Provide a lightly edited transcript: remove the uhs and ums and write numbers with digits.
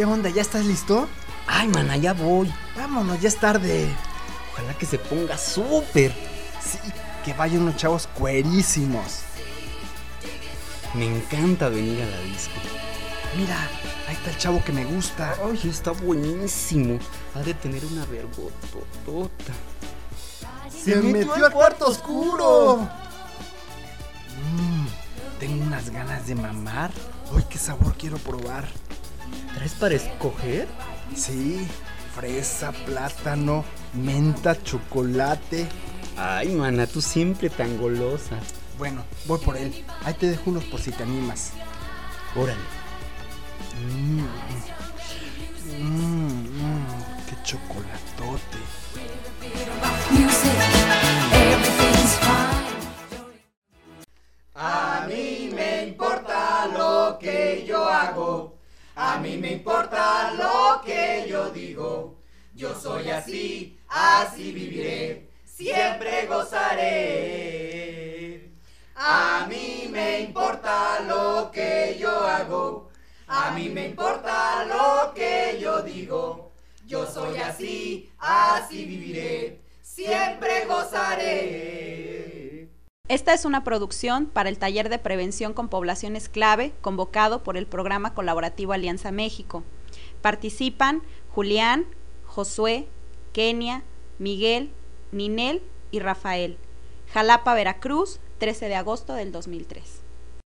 ¿Qué onda? ¿Ya estás listo? Ay, mana, ya voy. Vámonos, ya es tarde. Ojalá que se ponga súper. Sí, que vayan unos chavos cuerísimos. Me encanta venir a la disco. Mira, ahí está el chavo que me gusta. Ay, está buenísimo. Ha de tener una vergototota. ¡Se metió al cuarto oscuro! Tengo unas ganas de mamar. Uy, qué sabor quiero probar. ¿Traes para escoger? Sí, fresa, plátano, menta, chocolate. Ay, mana, tú siempre tan golosa. Bueno, voy por él. Ahí te dejo unos por si te animas. Órale. Qué chocolatote. A mí me importa lo que yo hago, a mí me importa lo que yo digo. Yo soy así, así viviré, siempre gozaré. A mí me importa lo que yo hago, a mí me importa lo que yo digo. Yo soy así, así viviré, siempre gozaré. Esta es una producción para el Taller de Prevención con Poblaciones Clave, convocado por el Programa Colaborativo Alianza México. Participan Julián, Josué, Kenia, Miguel, Ninel y Rafael. Jalapa, Veracruz, 13 de agosto del 2003.